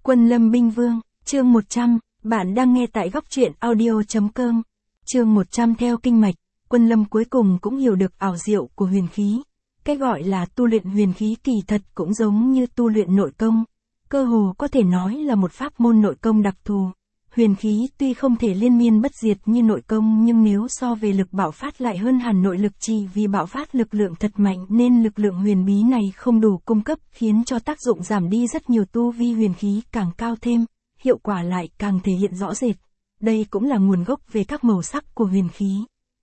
Quân Lâm Binh Vương, chương 100, bạn đang nghe tại góc truyện audio.com. Chương 100 theo kinh mạch, Quân Lâm cuối cùng cũng hiểu được ảo diệu của huyền khí. Cái gọi là tu luyện huyền khí kỳ thật cũng giống như tu luyện nội công. Cơ hồ có thể nói là một pháp môn nội công đặc thù. Huyền khí tuy không thể liên miên bất diệt như nội công nhưng nếu so về lực bạo phát lại hơn hẳn nội lực, chỉ vì bạo phát lực lượng thật mạnh nên lực lượng huyền bí này không đủ cung cấp, khiến cho tác dụng giảm đi rất nhiều. Tu vi huyền khí càng cao thêm, hiệu quả lại càng thể hiện rõ rệt. Đây cũng là nguồn gốc về các màu sắc của huyền khí.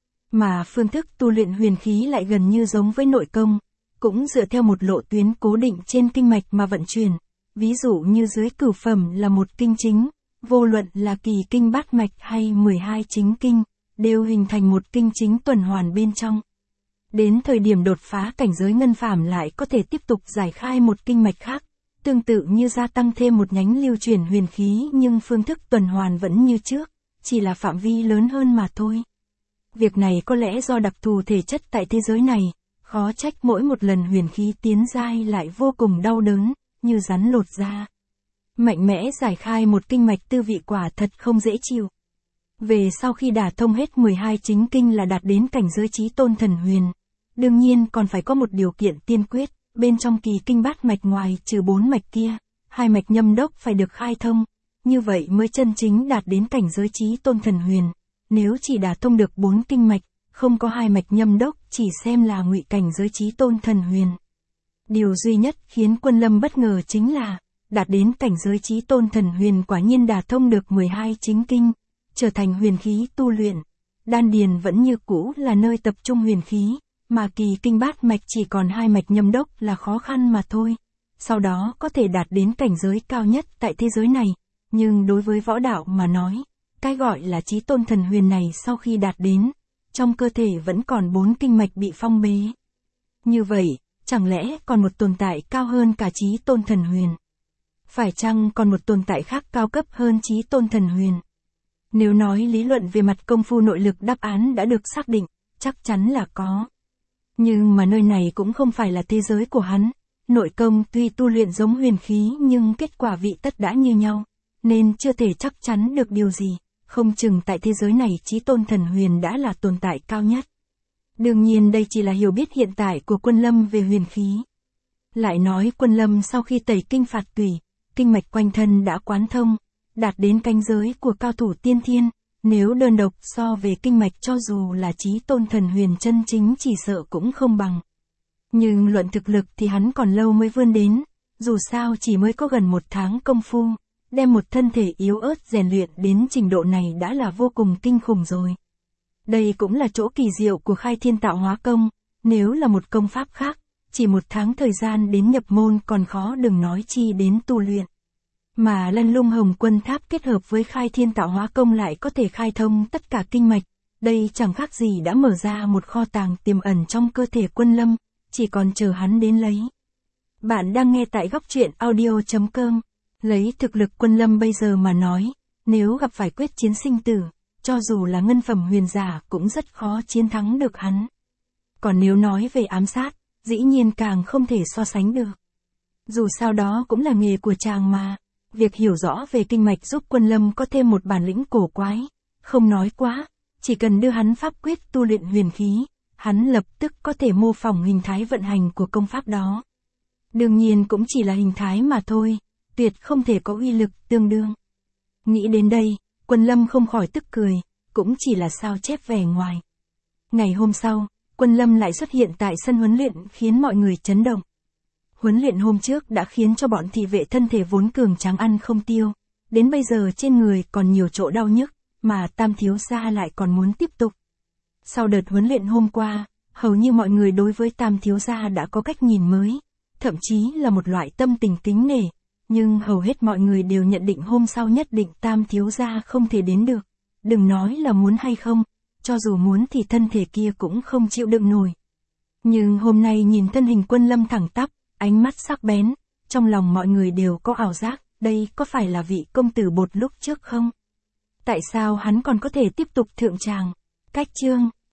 Mà phương thức tu luyện huyền khí lại gần như giống với nội công, cũng dựa theo một lộ tuyến cố định trên kinh mạch mà vận chuyển. Ví dụ như dưới cửu phẩm là một kinh chính, vô luận là kỳ kinh bát mạch hay 12 chính kinh, đều hình thành một kinh chính tuần hoàn bên trong. Đến thời điểm đột phá cảnh giới ngân phàm lại có thể tiếp tục giải khai một kinh mạch khác, tương tự như gia tăng thêm một nhánh lưu chuyển huyền khí, nhưng phương thức tuần hoàn vẫn như trước, chỉ là phạm vi lớn hơn mà thôi. Việc này có lẽ do đặc thù thể chất tại thế giới này, khó trách mỗi một lần huyền khí tiến giai lại vô cùng đau đớn, như rắn lột da. Mạnh mẽ giải khai một kinh mạch tư vị quả thật không dễ chịu. Về sau khi đả thông hết 12 chính kinh là đạt đến cảnh giới chí tôn thần huyền. Đương nhiên còn phải có một điều kiện tiên quyết, bên trong kỳ kinh bát mạch ngoài trừ 4 mạch kia, 2 mạch nhâm đốc phải được khai thông, như vậy mới chân chính đạt đến cảnh giới chí tôn thần huyền. Nếu chỉ đả thông được 4 kinh mạch, không có 2 mạch nhâm đốc chỉ xem là ngụy cảnh giới chí tôn thần huyền. Điều duy nhất khiến Quân Lâm bất ngờ chính là, đạt đến cảnh giới chí tôn thần huyền quả nhiên đả thông được 12 chính kinh, trở thành huyền khí tu luyện. Đan điền vẫn như cũ là nơi tập trung huyền khí, mà kỳ kinh bát mạch chỉ còn 2 mạch nhâm đốc là khó khăn mà thôi. Sau đó có thể đạt đến cảnh giới cao nhất tại thế giới này, nhưng đối với võ đạo mà nói, cái gọi là chí tôn thần huyền này sau khi đạt đến, trong cơ thể vẫn còn 4 kinh mạch bị phong bế. Như vậy, chẳng lẽ còn một tồn tại cao hơn cả chí tôn thần huyền? Phải chăng còn một tồn tại khác cao cấp hơn chí tôn thần huyền? Nếu nói lý luận về mặt công phu nội lực, đáp án đã được xác định, chắc chắn là có. Nhưng mà nơi này cũng không phải là thế giới của hắn. Nội công tuy tu luyện giống huyền khí nhưng kết quả vị tất đã như nhau, nên chưa thể chắc chắn được điều gì. Không chừng tại thế giới này chí tôn thần huyền đã là tồn tại cao nhất. Đương nhiên đây chỉ là hiểu biết hiện tại của Quân Lâm về huyền khí. Lại nói Quân Lâm sau khi tẩy kinh phạt tủy, kinh mạch quanh thân đã quán thông, đạt đến cảnh giới của cao thủ tiên thiên. Nếu đơn độc so về kinh mạch cho dù là chí tôn thần huyền chân chính chỉ sợ cũng không bằng. Nhưng luận thực lực thì hắn còn lâu mới vươn đến, dù sao chỉ mới có gần 1 tháng công phu, đem một thân thể yếu ớt rèn luyện đến trình độ này đã là vô cùng kinh khủng rồi. Đây cũng là chỗ kỳ diệu của khai thiên tạo hóa công, nếu là một công pháp khác, chỉ 1 tháng thời gian đến nhập môn còn khó, đừng nói chi đến tu luyện. Mà Lân Lung Hồng Quân Tháp kết hợp với khai thiên tạo hóa công lại có thể khai thông tất cả kinh mạch, đây chẳng khác gì đã mở ra một kho tàng tiềm ẩn trong cơ thể Quân Lâm, chỉ còn chờ hắn đến lấy. Bạn đang nghe tại góc truyện audio.com. Lấy thực lực Quân Lâm bây giờ mà nói, nếu gặp phải quyết chiến sinh tử, cho dù là ngân phẩm huyền giả cũng rất khó chiến thắng được hắn. Còn nếu nói về ám sát, dĩ nhiên càng không thể so sánh được. Dù sao đó cũng là nghề của chàng mà. Việc hiểu rõ về kinh mạch giúp Quân Lâm có thêm một bản lĩnh cổ quái. Không nói quá, chỉ cần đưa hắn pháp quyết tu luyện huyền khí, hắn lập tức có thể mô phỏng hình thái vận hành của công pháp đó. Đương nhiên cũng chỉ là hình thái mà thôi, tuyệt không thể có uy lực tương đương. Nghĩ đến đây, Quân Lâm không khỏi tức cười, cũng chỉ là sao chép vẻ ngoài. Ngày hôm sau, Quân Lâm lại xuất hiện tại sân huấn luyện khiến mọi người chấn động. Huấn luyện hôm trước đã khiến cho bọn thị vệ thân thể vốn cường tráng ăn không tiêu, đến bây giờ trên người còn nhiều chỗ đau nhức, mà Tam thiếu gia lại còn muốn tiếp tục. Sau đợt huấn luyện hôm qua, hầu như mọi người đối với Tam thiếu gia đã có cách nhìn mới, thậm chí là một loại tâm tình kính nể, nhưng hầu hết mọi người đều nhận định hôm sau nhất định Tam thiếu gia không thể đến được, đừng nói là muốn hay không, cho dù muốn thì thân thể kia cũng không chịu đựng nổi. Nhưng hôm nay nhìn thân hình Quân Lâm thẳng tắp, ánh mắt sắc bén, trong lòng mọi người đều có ảo giác, đây có phải là vị công tử bột lúc trước không? Tại sao hắn còn có thể tiếp tục thượng tràng? Cách chương